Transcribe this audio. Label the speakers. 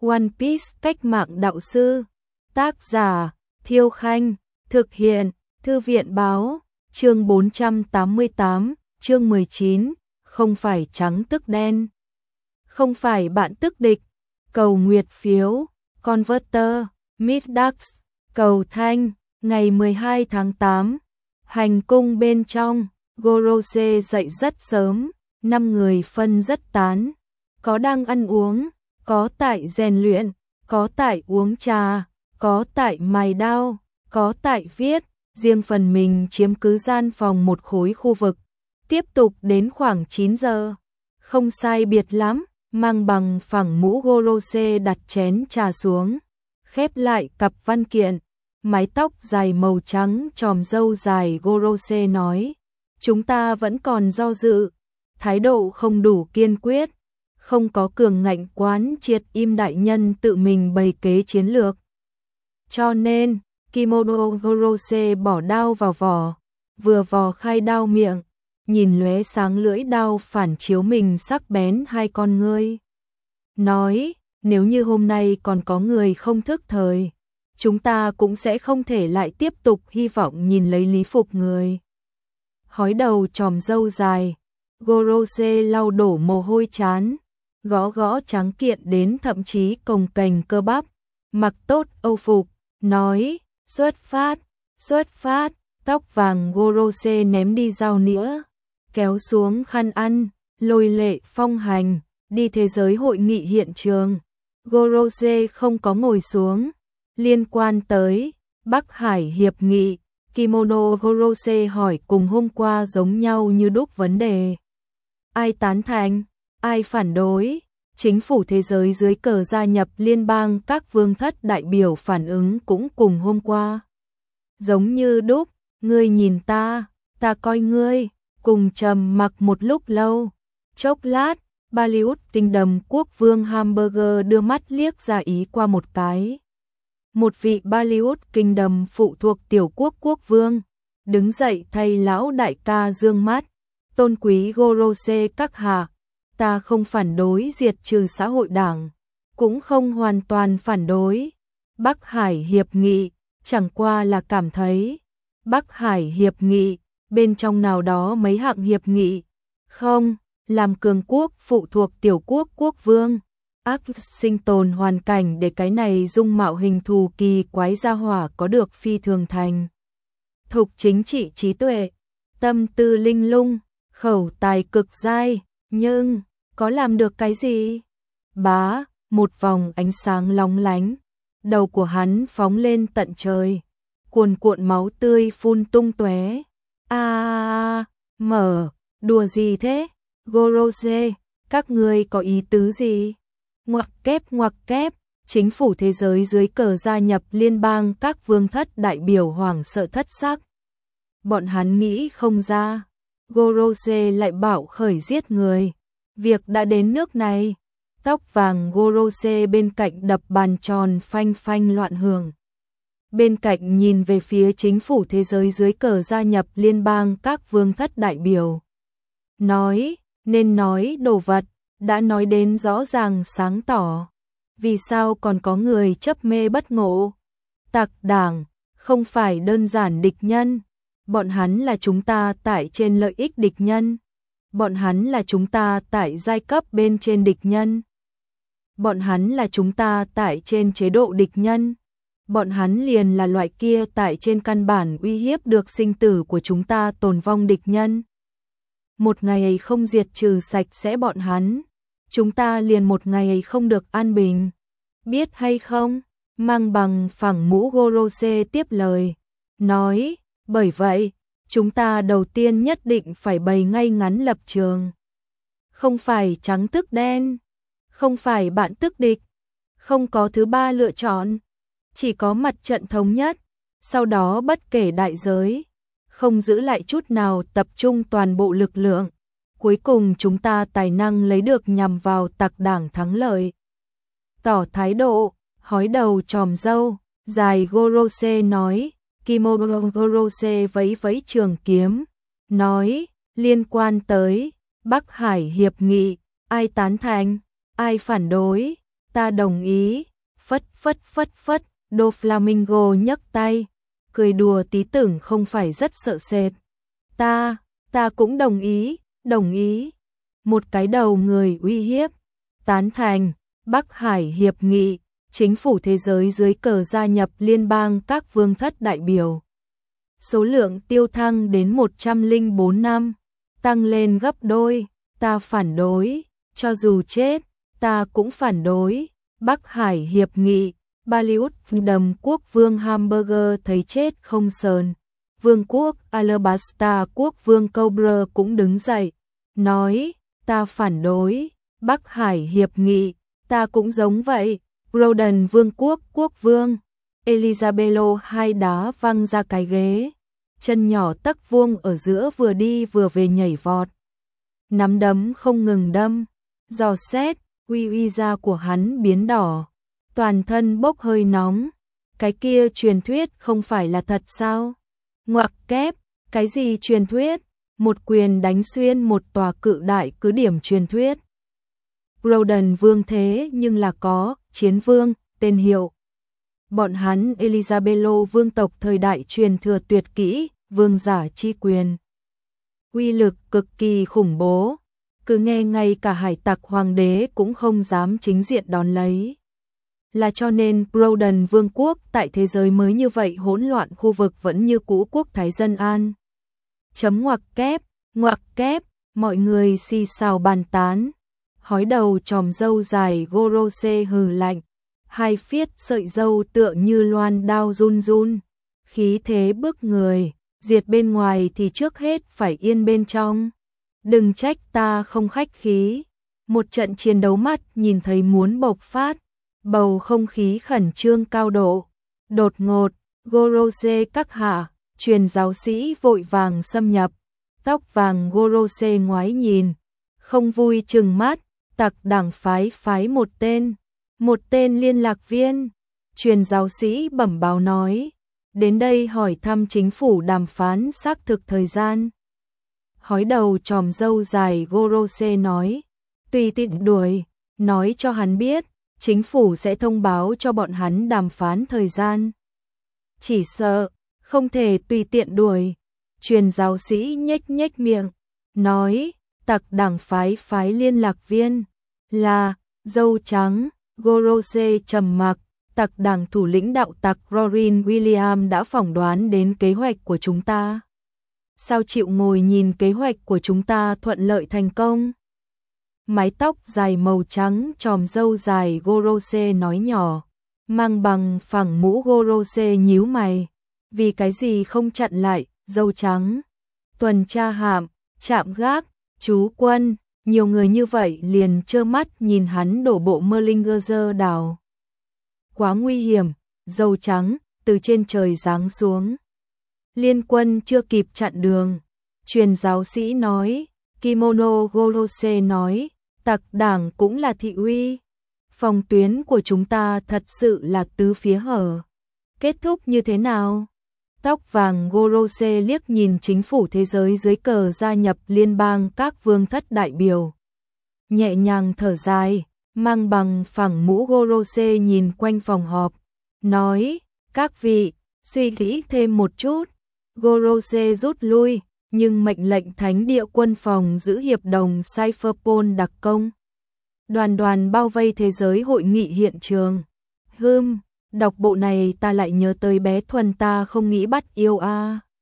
Speaker 1: One Piece cách mạng đạo sư. Tác giả Thiêu Khanh. Thực hiện Thư viện báo. Chương 488, chương 19. Không phải trắng tức đen. Không phải bạn tức địch. Cầu nguyệt phiếu. Converter. Middax. Cầu thanh. Ngày 12 tháng 8. Hành cung bên trong. Gorose dậy rất sớm. 5 người phân rất tán. Có đang ăn uống, có tại rèn luyện, có tại uống trà, có tại mài đao, có tại viết, riêng phần mình chiếm cứ gian phòng một khối khu vực. Tiếp tục đến khoảng 9 giờ. Không sai biệt lắm, mang bằng phẳng mũ Gorose đặt chén trà xuống, khép lại cặp văn kiện, mái tóc dài màu trắng chòm râu dài. Gorose nói, chúng ta vẫn còn do dự, thái độ không đủ kiên quyết, không có cường ngạnh quán triệt im đại nhân tự mình bày kế chiến lược. Cho nên, kimono Gorose bỏ đao vào vỏ, vừa vò khai đao miệng, nhìn lóe sáng lưỡi đao phản chiếu mình sắc bén hai con ngươi. Nói, nếu như hôm nay còn có người không thức thời, chúng ta cũng sẽ không thể lại tiếp tục hy vọng nhìn lấy lý phục người. Hói đầu chòm râu dài, Gorose lau đổ mồ hôi trán, gõ gõ trắng kiện đến thậm chí cồng kềnh cơ bắp, mặc tốt âu phục, nói, xuất phát, tóc vàng Gorose ném đi dao nĩa, kéo xuống khăn ăn, lôi lệ phong hành, đi thế giới hội nghị hiện trường. Gorose không có ngồi xuống, liên quan tới Bắc Hải Hiệp nghị, kimono Gorose hỏi cùng hôm qua giống nhau như đúc vấn đề. Ai tán thành, ai phản đối? Chính phủ thế giới dưới cờ gia nhập liên bang các vương thất đại biểu phản ứng cũng cùng hôm qua. Giống như đúc, ngươi nhìn ta coi ngươi, cùng trầm mặc một lúc lâu. Chốc lát, Bollywood Kingdom quốc vương Hamburger đưa mắt liếc ra ý qua một cái. Một vị Bollywood Kingdom phụ thuộc tiểu quốc quốc vương, đứng dậy thay lão đại ca dương mắt. Tôn quý Gorose các hạ, ta không phản đối diệt trừ xã hội đảng, cũng không hoàn toàn phản đối Bắc Hải Hiệp nghị, chẳng qua là cảm thấy Bắc Hải Hiệp nghị, bên trong nào đó mấy hạng hiệp nghị, không, làm cường quốc phụ thuộc tiểu quốc quốc vương, ác sinh tồn hoàn cảnh để cái này dung mạo hình thù kỳ quái gia hỏa có được phi thường thành thục chính trị trí tuệ, tâm tư linh lung, khẩu tài cực dai, nhưng có làm được cái gì? Bá, một vòng ánh sáng lóng lánh, đầu của hắn phóng lên tận trời, cuồn cuộn máu tươi phun tung tóe. Mở, đùa gì thế? Gorose, các ngươi có ý tứ gì? Ngoặc kép, chính phủ thế giới dưới cờ gia nhập liên bang các vương thất đại biểu hoảng sợ thất sắc. Bọn hắn nghĩ không ra, Gorose lại bảo khởi giết người. Việc đã đến nước này, tóc vàng Gorose bên cạnh đập bàn tròn phanh phanh loạn hưởng. Bên cạnh nhìn về phía chính phủ thế giới dưới cờ gia nhập liên bang các vương thất đại biểu. Nói, nên nói đồ vật, đã nói đến rõ ràng sáng tỏ. Vì sao còn có người chấp mê bất ngộ? Tặc đảng, không phải đơn giản địch nhân. Bọn hắn là chúng ta tại trên lợi ích địch nhân. Bọn hắn là chúng ta tại giai cấp bên trên địch nhân. Bọn hắn là chúng ta tại trên chế độ địch nhân. Bọn hắn liền là loại kia tại trên căn bản uy hiếp được sinh tử của chúng ta tồn vong địch nhân. Một ngày ấy không diệt trừ sạch sẽ bọn hắn, chúng ta liền một ngày ấy không được an bình. Biết hay không? Mang bằng phẳng mũ Gorose tiếp lời, nói, bởi vậy, chúng ta đầu tiên nhất định phải bày ngay ngắn lập trường. Không phải trắng tức đen, không phải bạn tức địch, không có thứ ba lựa chọn, chỉ có mặt trận thống nhất, sau đó bất kể đại giới, không giữ lại chút nào, tập trung toàn bộ lực lượng. Cuối cùng chúng ta tài năng lấy được nhằm vào tặc đảng thắng lợi. Tỏ thái độ, hói đầu chòm râu, dài Gorose nói, kimono Gorose vẫy vẫy trường kiếm, nói, liên quan tới Bắc Hải Hiệp nghị, ai tán thành, ai phản đối? ta đồng ý, phất phất phất phất, Doflamingo nhấc tay, cười đùa tí tưởng không phải rất sợ sệt. Ta cũng đồng ý. Một cái đầu người uy hiếp, tán thành, Bắc Hải Hiệp nghị, chính phủ thế giới dưới cờ gia nhập liên bang các vương thất đại biểu. Số lượng tiêu thăng đến 104 năm, tăng lên gấp đôi, ta phản đối, cho dù chết, ta cũng phản đối. Bắc Hải Hiệp nghị, Bollywood đầm quốc vương Hamburger thấy chết không sờn. Vương quốc Alabasta quốc vương Cobra cũng đứng dậy, nói, ta phản đối, Bắc Hải Hiệp nghị, ta cũng giống vậy. Roden vương quốc quốc vương, Elizabeth hai đá văng ra cái ghế, chân nhỏ tấc vuông ở giữa vừa đi vừa về nhảy vọt. Nắm đấm không ngừng đâm, dò xét, uy da của hắn biến đỏ, toàn thân bốc hơi nóng. Cái kia truyền thuyết không phải là thật sao? Ngoặc kép, cái gì truyền thuyết? Một quyền đánh xuyên một tòa cự đại cứ điểm truyền thuyết. Roden vương thế nhưng là có, chiến vương, tên hiệu. Bọn hắn Elizabeth vương tộc thời đại truyền thừa tuyệt kỹ, vương giả chi quyền. Uy lực cực kỳ khủng bố, cứ nghe ngay cả hải tặc hoàng đế cũng không dám chính diện đón lấy. Là cho nên Roden vương quốc tại thế giới mới như vậy hỗn loạn, khu vực vẫn như cũ quốc thái dân an. Chấm ngoặc kép, mọi người xì xào bàn tán. Hói đầu tròm râu dài Gorose hừ lạnh, hai phiết sợi râu tựa như loan đao run run, khí thế bức người, diệt bên ngoài thì trước hết phải yên bên trong. Đừng trách ta không khách khí. Một trận chiến đấu mắt nhìn thấy muốn bộc phát, bầu không khí khẩn trương cao độ. Đột ngột, Gorose các hạ, truyền giáo sĩ vội vàng xâm nhập. Tóc vàng Gorose ngoái nhìn, không vui trừng mắt, tặc đảng phái một tên liên lạc viên. Truyền giáo sĩ bẩm báo nói, đến đây hỏi thăm chính phủ đàm phán xác thực thời gian. Hói đầu tròm râu dài Gorose nói, tùy tiện đuổi, nói cho hắn biết, chính phủ sẽ thông báo cho bọn hắn đàm phán thời gian. Chỉ sợ, không thể tùy tiện đuổi. Truyền giáo sĩ nhếch miệng, nói, tặc đảng phái liên lạc viên, là, dâu trắng. Gorose trầm mặc, tặc đảng thủ lĩnh đạo tặc Rorin William đã phỏng đoán đến kế hoạch của chúng ta. Sao chịu ngồi nhìn kế hoạch của chúng ta thuận lợi thành công? Mái tóc dài màu trắng tròm râu dài Gorose nói nhỏ, mang bằng phẳng mũ. Gorose nhíu mày, vì cái gì không chặn lại, dâu trắng. Tuần tra hạm, trạm gác, trú quân, nhiều người như vậy liền trơ mắt nhìn hắn đổ bộ Merlingerzer đảo. Quá nguy hiểm, dâu trắng, từ trên trời giáng xuống. Liên quân chưa kịp chặn đường. Truyền giáo sĩ nói, Kimono Gorose nói, tặc đảng cũng là thị uy. Phòng tuyến của chúng ta thật sự là tứ phía hở. Kết thúc như thế nào? Tóc vàng Gorose liếc nhìn chính phủ thế giới dưới cờ gia nhập liên bang các vương thất đại biểu. Nhẹ nhàng thở dài, mang bằng phẳng mũ Gorose nhìn quanh phòng họp, nói, các vị, suy nghĩ thêm một chút. Gorose rút lui, nhưng mệnh lệnh thánh địa quân phòng giữ hiệp đồng Cypherpol đặc công. Đoàn bao vây thế giới hội nghị hiện trường. Đọc bộ này ta lại nhớ tới bé Thuần ta không nghĩ bắt yêu a.